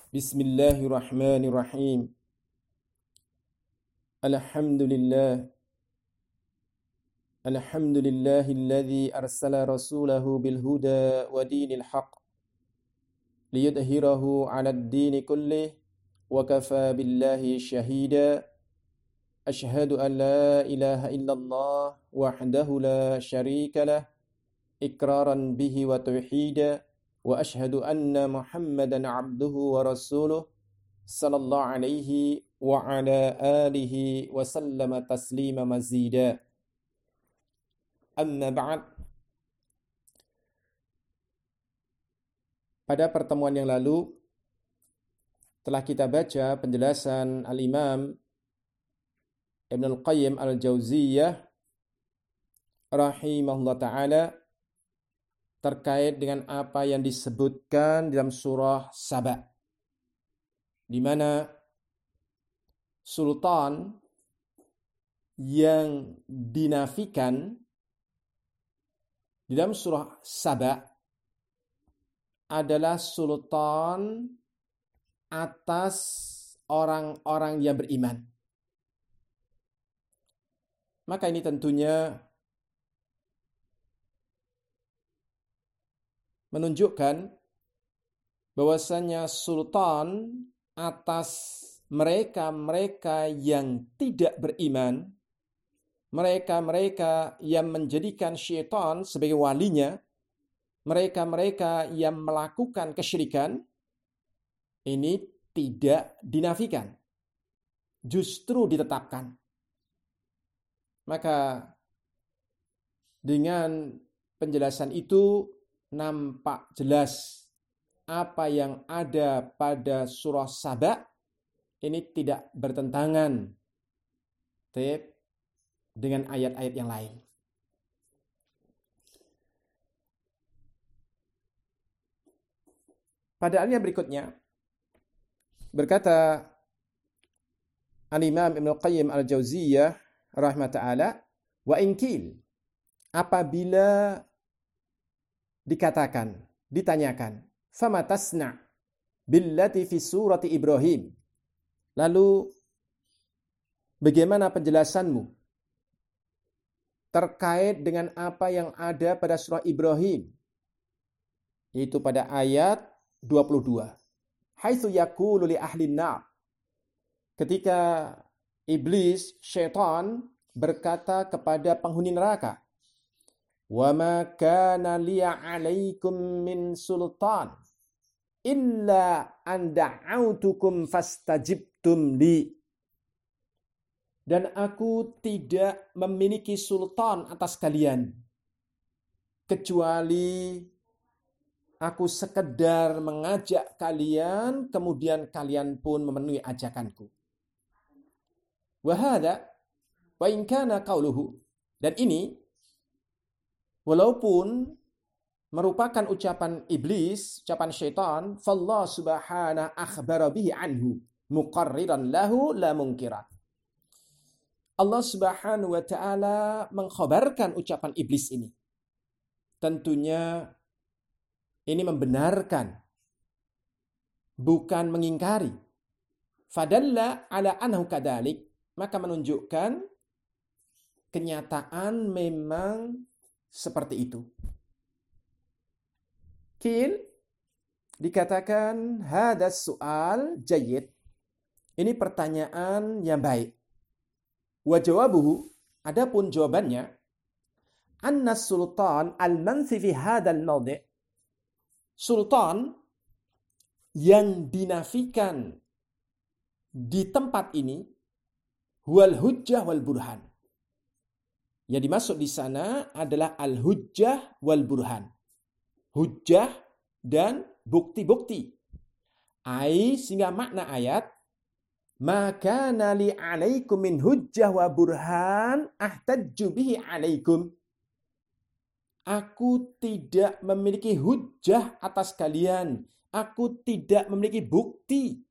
Bismillahirrahmanirrahim. Alhamdulillah. Alhamdulillahilladzi arsala rasulahu bil huda wa dinil haqq liyudhhirahu 'alad dini kullih wa kafa billahi shahida. Ashhadu an la ilaha illallah wahdahu la syarika lah iqraran bihi wa tauhida. Wa ashhadu anna Muhammadan abduhu wa rasuluh sallallahu alaihi wa ala alihi wa sallama taslima mazida. Amma ba'd. Pada pertemuan yang lalu telah kita baca penjelasan Al-Imam Ibn Al-Qayyim Al-Jauziyah rahimahullah ta'ala terkait dengan apa yang disebutkan dalam surah Saba, di mana sultan yang dinafikan di dalam surah Saba adalah sultan atas orang-orang yang beriman. Maka ini tentunya menunjukkan bahwasanya sultan atas mereka-mereka yang tidak beriman, mereka-mereka yang menjadikan syaitan sebagai walinya, mereka-mereka yang melakukan kesyirikan, ini tidak dinafikan, justru ditetapkan. Maka dengan penjelasan itu nampak jelas apa yang ada pada surah Saba ini tidak bertentangan dengan ayat-ayat yang lain. Pada ayat berikutnya berkata Al-Imam Ibn Qayyim Al-Jauziyah rahimah ta'ala, wa inkil, apabila dikatakan, ditanyakan, fama tasna' billati fi surati Ibrahim, lalu bagaimana penjelasanmu terkait dengan apa yang ada pada surah Ibrahim, yaitu pada ayat 22, haitsu yaqulu li ahlin nar, ketika iblis, syaitan berkata kepada penghuni neraka, wa ma kana liya 'alaikum min sultan illa an da'autukum fastajibtum li. Dan aku tidak memiliki sultan atas kalian kecuali aku sekedar mengajak kalian, kemudian kalian pun memenuhi ajakanku. Wa hadza wa in kana qauluhu, dan ini walaupun merupakan ucapan iblis, ucapan syaitan, fallah subhanahu akhbara bihi anhu muqarriran lahu la munkiran. Allah Subhanahu wa taala mengkhabarkan ucapan iblis ini. Tentunya ini membenarkan, bukan mengingkari. Fadalla ala anhu kadalik, maka menunjukkan kenyataan memang seperti itu. Qil, dikatakan hadas soal jayyid, ini pertanyaan yang baik. Wa jawabuhu, adapun jawabannya, anna sultan al-manfi fi hadal mawdi', sultan yang dinafikan di tempat ini, huwal hujjah wal burhan. Yang dimaksud di sana adalah al-hujjah wal burhan. Hujjah dan bukti-bukti. Sehingga makna ayat, maka nali alaikum min hujjah wa burhan ahtajju bihi alaikum. Aku tidak memiliki hujjah atas kalian. Aku tidak memiliki bukti.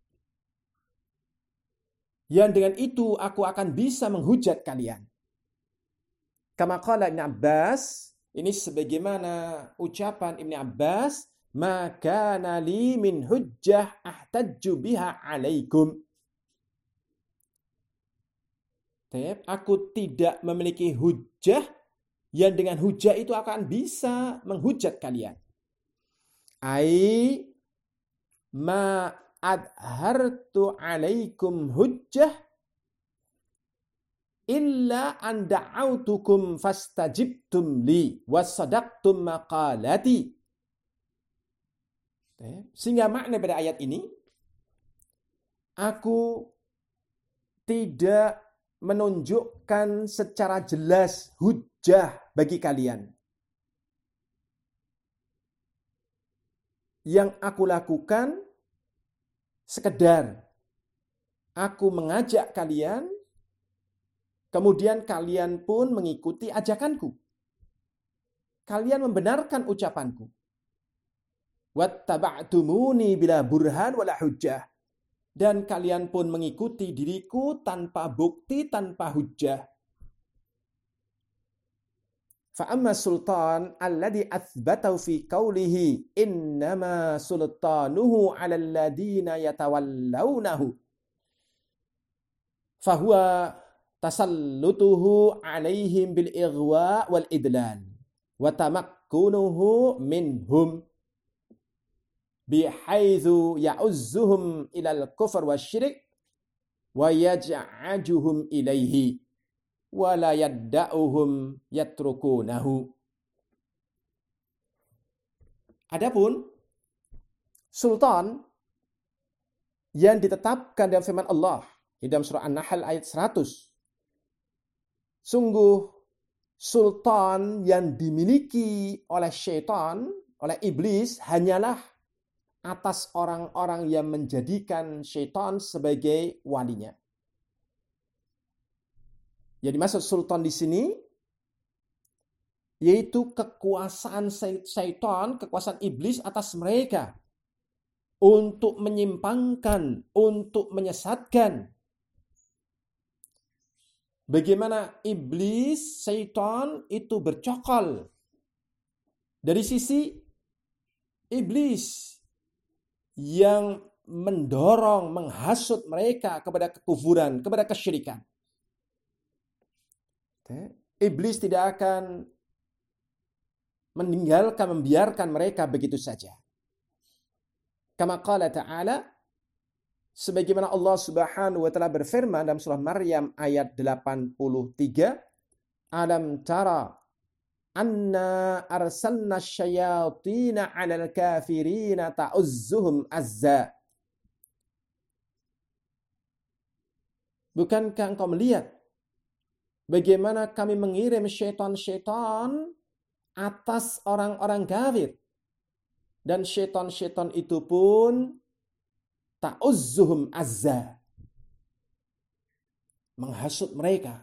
Yang dengan itu aku akan bisa menghujat kalian. Kama qala Ibn Abbas, ini sebagaimana ucapan Ibn Abbas, maka nali min hujjah ahtajju biha alaikum. Aku tidak memiliki hujjah yang dengan hujjah itu akan bisa menghujat kalian. Ai ma adhartu alaikum hujjah illa an da'autukum fastajibtum li wasadaqtum maqalati. Sehingga makna pada ayat ini, aku tidak menunjukkan secara jelas hujjah bagi kalian. Yang aku lakukan sekedar aku mengajak kalian, kemudian kalian pun mengikuti ajakanku. Kalian membenarkan ucapanku. Wattaba'tumuni bila burhan wala hujjah. Dan kalian pun mengikuti diriku tanpa bukti, tanpa hujjah. Fa'amma sultan alladhi athbatahu fi qawlihi innama sultanuhu 'ala alladhina yatawallawnahu fahuwa tasallutuhu 'alaihim bil ighwa wal idlal wa tamakkunuhu minhum bihaitsu ya'uzzuhum ilal kufr wasyirik wa yaj'ajuhum ilaihi wa la yadda'uhum yatrukunahu. Adapun sultan yang ditetapkan dalam firman Allah di dalam surah An-Nahl ayat 100. Sungguh sultan yang dimiliki oleh syaitan, oleh iblis hanyalah atas orang-orang yang menjadikan syaitan sebagai walinya. Yang dimaksud sultan di sini yaitu kekuasaan syaitan, kekuasaan iblis atas mereka untuk menyimpangkan, untuk menyesatkan. Bagaimana iblis, syaitan itu bercokol. Dari sisi iblis yang mendorong, menghasut mereka kepada kekufuran, kepada kesyirikan. Iblis tidak akan meninggalkan, membiarkan mereka begitu saja. Kama qala ta'ala, sebagaimana Allah Subhanahu wa taala berfirman dalam surah Maryam ayat 83, alam tara anna arsalna syayatina 'alal kafirina ta'uzzuhum azza. Bukankah engkau melihat bagaimana kami mengirim syaitan-syaitan atas orang-orang kafir, dan syaitan-syaitan itu pun ta'uzzuhum azza, menghasut mereka,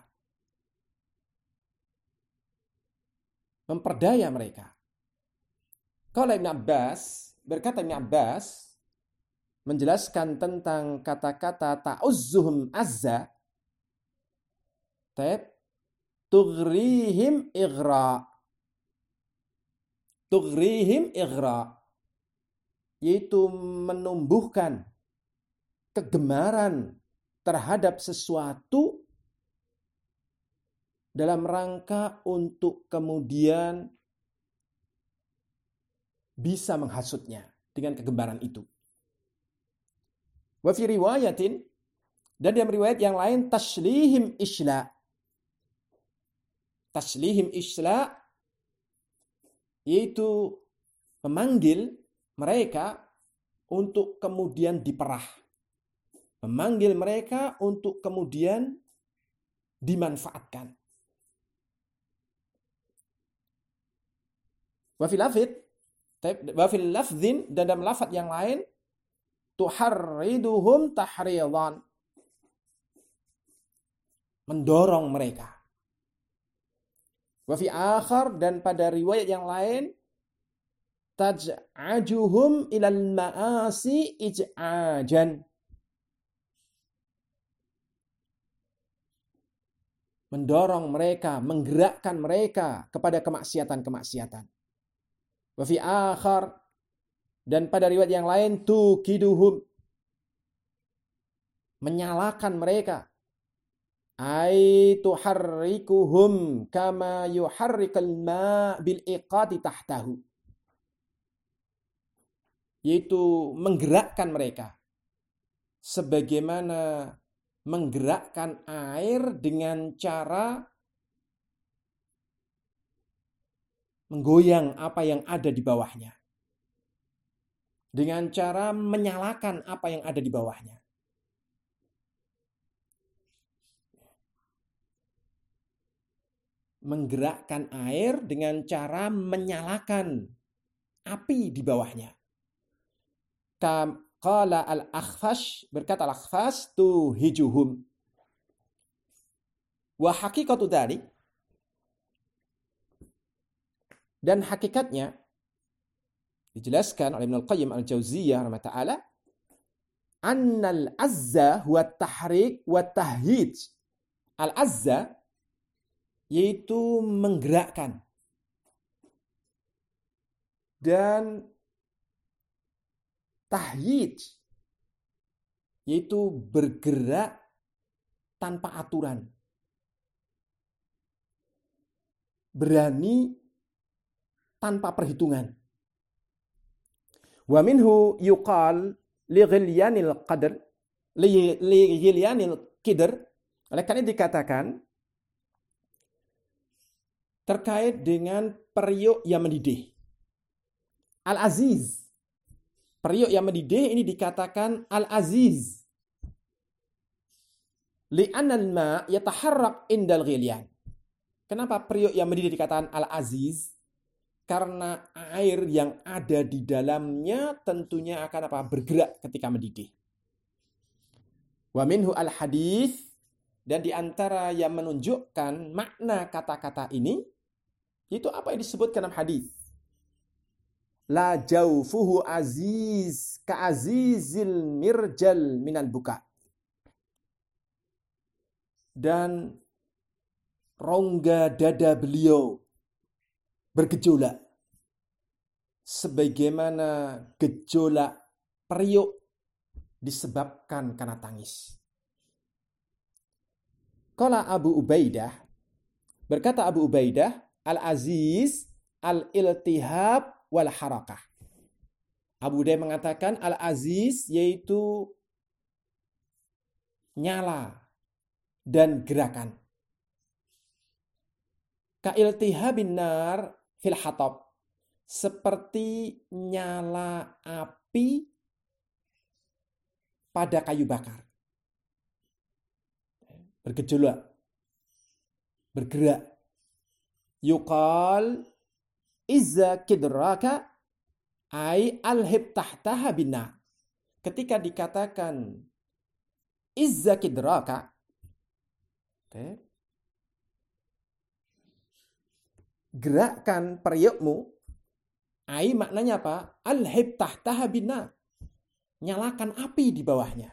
memperdaya mereka. Kalau Ibn Abbas, berkata Ibn Abbas, menjelaskan tentang kata-kata ta'uzzuhum azza, tughrihim ighra. Tughrihim ighra, yaitu menumbuhkan kegemaran terhadap sesuatu dalam rangka untuk kemudian bisa menghasutnya dengan kegemaran itu. Wa fi riwayatin, dan dalam riwayat yang lain, taslihim isla. Taslihim isla yaitu memanggil mereka untuk kemudian diperah. Memanggil mereka untuk kemudian dimanfaatkan. Wa fil lafdhin, dan dalam lafaz yang lain, tuharriduhum tahridan, mendorong mereka. Wa fi akhar, dan pada riwayat yang lain, taj'ajuhum ilal ma'asi ij'ajan, mendorong mereka, menggerakkan mereka kepada kemaksiatan-kemaksiatan. Wa fi akhar, Dan pada riwayat yang lain tuqiduhum, menyalakan mereka. Ai tuharrikuhum kama yuharrikal ma' bil iqati tahtahu. Yaitu menggerakkan mereka sebagaimana menggerakkan air dengan cara menggoyang apa yang ada di bawahnya. Dengan cara menyalakan apa yang ada di bawahnya. Menggerakkan air dengan cara menyalakan api di bawahnya. Qala al-Akhfash, berkata al-Akhfash, tuhijuhum. Wa haqiqatu dzalik, dan hakikatnya dijelaskan oleh Ibnu Al-Qayyim Al-Jauziyah rahimahullah taala, annal azza huwa tahrik wa tahyij. Al-azza yaitu menggerakkan dan tahyij yaitu bergerak tanpa aturan, berani tanpa perhitungan. Wa minhu yuqal li ghilyanil qadr, li ghilyanil qidr, oleh karena dikatakan terkait dengan periuk yang mendidih. Al-Aziz, periuk yang mendidih ini dikatakan Al-Aziz. Li'anal ma' yataharrak indal ghilyan. Kenapa periuk yang mendidih dikatakan Al-Aziz? Karena air yang ada di dalamnya tentunya akan bergerak ketika mendidih. Wa minhu al-hadits, dan di antara yang menunjukkan makna kata-kata ini itu apa yang disebutkan dalam hadis. La jaufuhu aziz ka azizil mirjal minal buka. Dan rongga dada beliau bergejolak sebagaimana gejolak periuk disebabkan karena tangis. Qala Abu Ubaidah, berkata Abu Ubaidah, al-aziz al-iltihab wal harakah. Abu Ubaidah mengatakan al-aziz yaitu nyala dan gerakan. Ka-iltihabin nar fil hatab, seperti nyala api pada kayu bakar. Bergejolak, bergerak. Yuqal izza kidraka ay alhib tahtaha binnar. Ketika dikatakan izza kidraka, gerakkan periukmu, ai maknanya apa? Alhib tahtaha binnar, nyalakan api di bawahnya.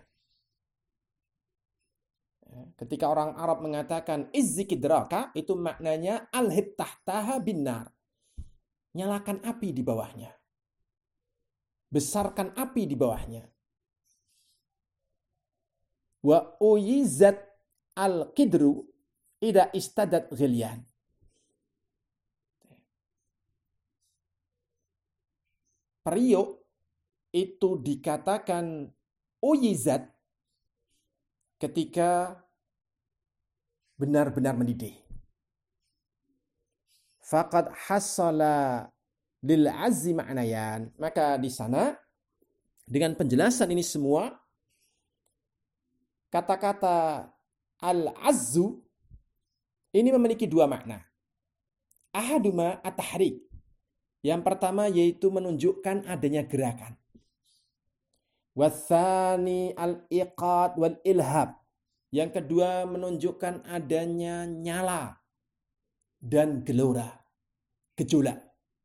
Ketika orang Arab mengatakan izzi kidraka, itu maknanya alhib tahtaha binnar, nyalakan api di bawahnya, besarkan api di bawahnya. Wa uyizat al-qidru ida istadat ghilyan. Periuk itu dikatakan uyizat ketika benar-benar mendidih. Faqad hassala lil azzi ma'nayan. Maka di sana dengan penjelasan ini semua, kata-kata al-azzu ini memiliki dua makna. Ahaduma at-tahrik. Yang pertama yaitu menunjukkan adanya gerakan. Watsani al-iqad wal ilhab. Yang kedua menunjukkan adanya nyala dan gelora, gejolak.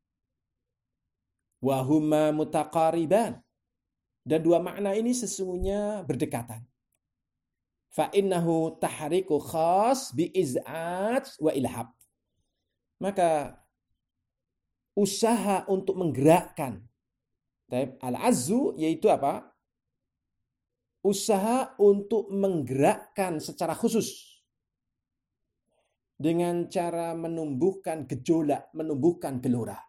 Wa huma mutaqariban. Dan dua makna ini sesungguhnya berdekatan. Fa innahu tahriku khas bi iz'at wa ilhab. Maka usaha untuk menggerakkan Al-azzu yaitu apa? Usaha untuk menggerakkan secara khusus dengan cara menumbuhkan gejolak, menumbuhkan gelora.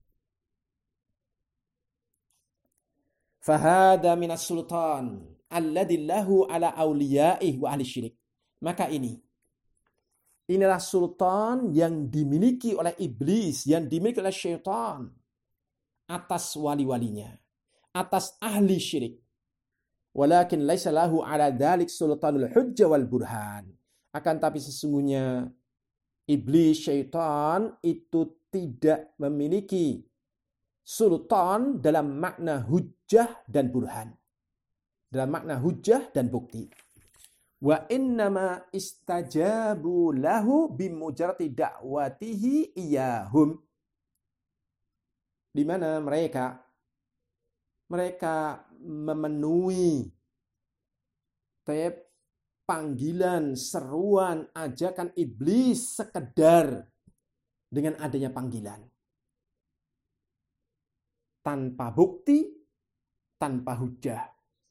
Fahada minas sultan alladzi lahu ala awliyaih wa ahli syirik. Maka inilah sultan yang dimiliki oleh iblis, yang dimiliki oleh syaitan atas wali-walinya, atas ahli syirik. Walakin laisa lahu ala dzalik sultanul hujjah wal burhan. Akan tapi sesungguhnya iblis, syaitan itu tidak memiliki sultan dalam makna hujjah dan burhan. Dalam makna hujjah dan bukti. Wa innama istajabu lahu bimujarrati da'watihi iyahum. Di mana mereka memenuhi panggilan, seruan, ajakan iblis sekedar dengan adanya panggilan. Tanpa bukti, tanpa hujjah.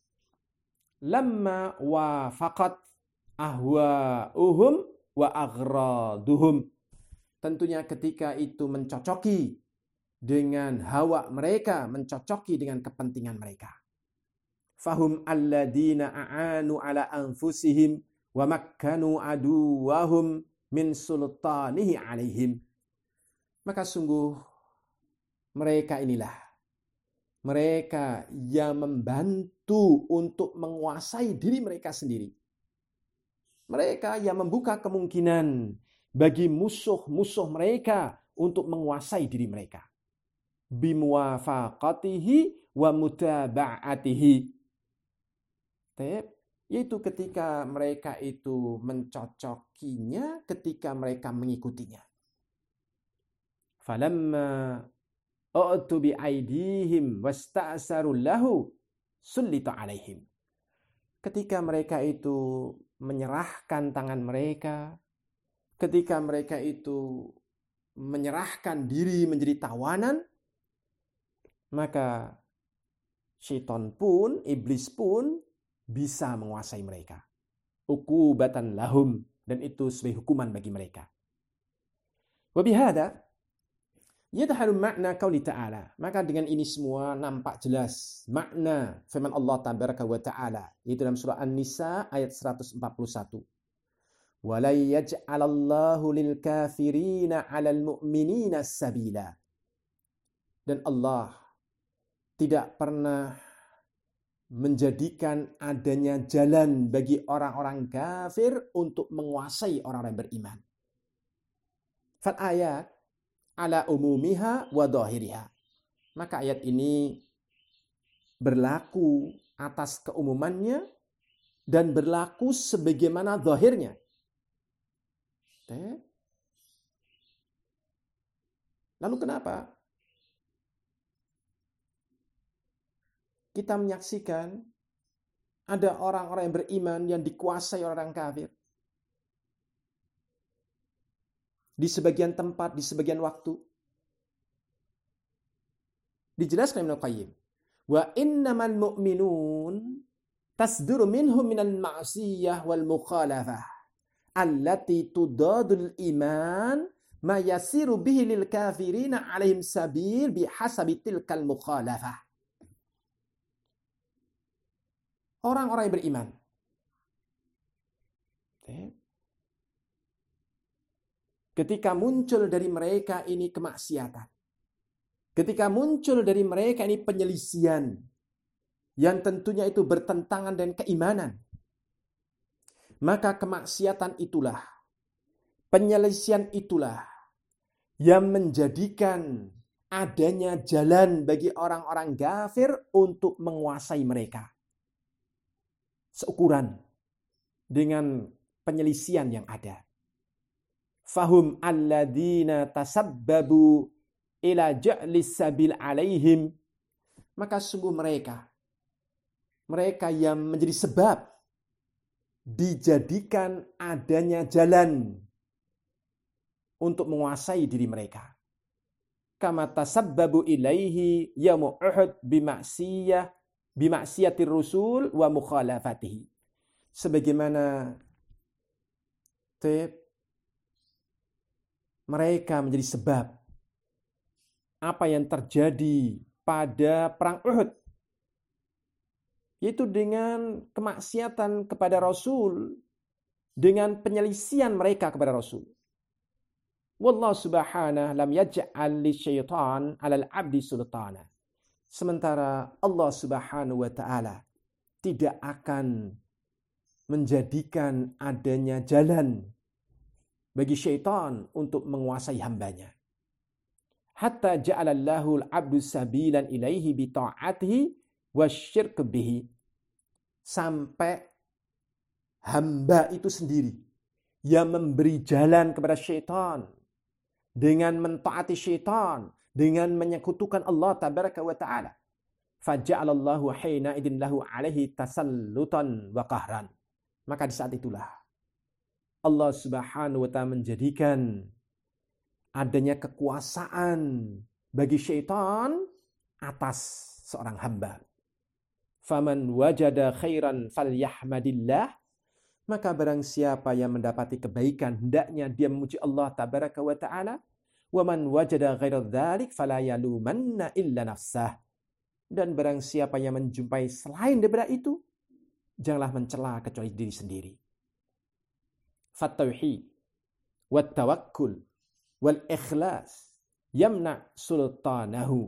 Lamma wafaqat ahwa'uhum wa aghraduhum. Tentunya ketika itu mencocoki dengan hawa mereka, mencocoki dengan kepentingan mereka. Fahum alladina a'anu ala anfusihim wa makkanu aduwahum min sultanihi alaihim. Maka sungguh mereka inilah mereka yang membantu untuk menguasai diri mereka sendiri. Mereka yang membuka kemungkinan bagi musuh-musuh mereka untuk menguasai diri mereka. Bimuwafaqatihi wa mutaba'atihi. Yaitu ketika mereka itu mencocokinya, ketika mereka mengikutinya. Falamma u'tu bi'aidihim wasta'saru lahu sullita alaihim. Ketika mereka itu menyerahkan tangan mereka, ketika mereka itu menyerahkan diri menjadi tawanan, maka syaitan pun, iblis pun bisa menguasai mereka. Uqubatan lahum, dan itu sebagai hukuman bagi mereka. Wa bihada yadhalu makna qauli ta'ala. Maka dengan ini semua nampak jelas makna firman Allah tabaraka wa ta'ala, yaitu dalam surah An-Nisa ayat 141. Wala yaj'alallahu lil kafirina 'alal mu'minina sabila. Dan Allah tidak pernah menjadikan adanya jalan bagi orang-orang kafir untuk menguasai orang-orang beriman. Fal ayat ala umumiha wa dhahiriha. Maka ayat ini berlaku atas keumumannya dan berlaku sebagaimana zahirnya. Lalu kenapa kita menyaksikan ada orang-orang yang beriman yang dikuasai orang kafir? Di sebagian tempat, di sebagian waktu. Dijelaskan Ibnu Qayyim. Wa innamal mu'minun tasduru minhum minal ma'siyah wal mukhalafah allati tudadul iman ma yasiru bihi lil kafirina alaihim sabil bihasabi tilkal mukhalafah. Orang-orang yang beriman. Ketika muncul dari mereka ini kemaksiatan. Ketika muncul dari mereka ini penyelisihan. Yang tentunya itu bertentangan dengan keimanan. Maka kemaksiatan itulah, penyelisihan itulah yang menjadikan adanya jalan bagi orang-orang kafir untuk menguasai mereka. Seukuran dengan penyelisihan yang ada. Fahum alladina tasabbabu ila ja'lis sabil alaihim. Maka sungguh mereka yang menjadi sebab dijadikan adanya jalan untuk menguasai diri mereka. kama tasabbabu ilaihi yaum Uhud bimaksiyatir rusul wa mukhalafatihi. Sebagaimana mereka menjadi sebab apa yang terjadi pada perang Uhud, yaitu dengan kemaksiatan kepada Rasul, dengan penyelisihan mereka kepada Rasul. Wallahu subhanahu lam yaj'al lisyaitan 'alal 'abdi sultana. Sementara Allah Subhanahu wa taala tidak akan menjadikan adanya jalan bagi syaitan untuk menguasai hambanya. Hatta ja'alallahu al-'abdu sabilan ilaihi bi ta'atihi wasyirk bihi. Sampai hamba itu sendiri yang memberi jalan kepada syaitan dengan mentaati syaitan, dengan menyekutukan Allah tabaraka wa ta'ala. Faja'alallahu hina idin lahu alaihi tasallutan wa qahran. Maka di saat itulah Allah Subhanahu wa ta'ala menjadikan adanya kekuasaan bagi syaitan atas seorang hamba. Faman wajada khairan falyahmadillah. Maka barang siapa yang mendapati kebaikan, hendaknya dia memuji Allah tabaraka wa ta'ala. Wa man wajada ghaira dzalik fala yalumanna illa nafsah. Dan barang siapa yang menjumpai selain daripada itu, janganlah mencela kecuali diri sendiri. Fat-tauhid wat tawakkul wal ikhlas yamna sultanahu.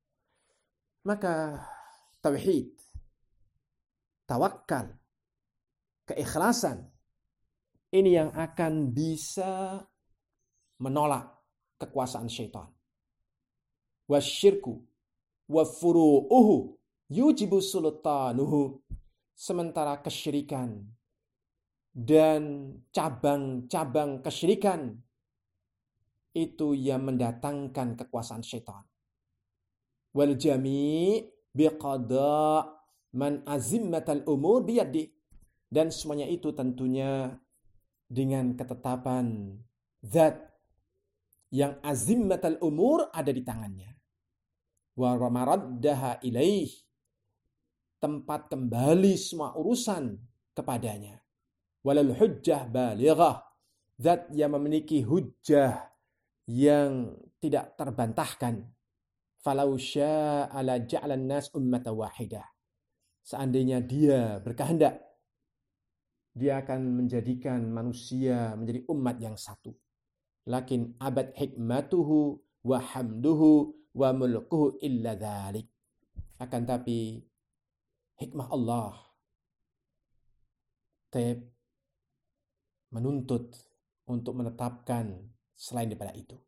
Maka tauhid, tawakal, keikhlasan ini yang akan bisa menolak kekuasaan syaitan. Wasyirku wa furu'uhu yujibu sultanuhu. Sementara kesyirikan dan cabang-cabang kesyirikan itu yang mendatangkan kekuasaan syaitan. Wal jami' biqada' man azimmatal umur biyadi. Dan semuanya itu tentunya dengan ketetapan zat yang azimmatal umur ada di tangannya. Wa maraddaha ilaih. Tempat kembali semua urusan kepadanya. Walal hujjah balighah. Zat yang memiliki hujjah yang tidak terbantahkan. Falau sya'a la ja'alan nas ummatan wahidah. Seandainya dia berkehendak, dia akan menjadikan manusia menjadi umat yang satu. Lakin abad hikmatuhu wa hamduhu wa mulkuhu illa dzalik. Akan tapi hikmah Allah menuntut untuk menetapkan selain daripada itu.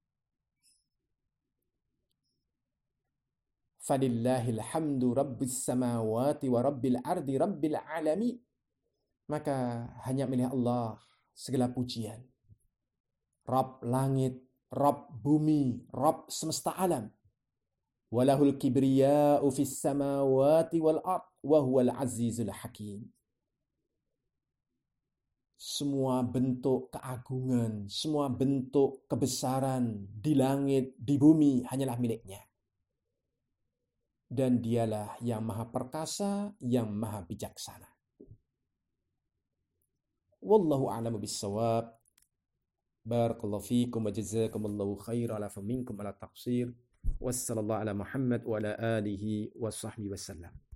Falillahil hamdu rabbis samawati wa rabbil ardi rabbil alamin. Maka hanya milik Allah segala pujian. Rabb langit, Rabb bumi, Rabb semesta alam. Walahul kibriya'u fis samawati wal ard wa huwal azizul hakim. Semua bentuk keagungan, semua bentuk kebesaran di langit, di bumi hanyalah miliknya. Dan dialah yang maha perkasa, yang maha bijaksana. Wallahu a'lamu bis-shawab. Barakallahu fiikum wa jazakumullahu khairan ala faminkum ala taqsir. Wassallallahu ala Muhammad wa ala alihi wa sahbihi wasallam.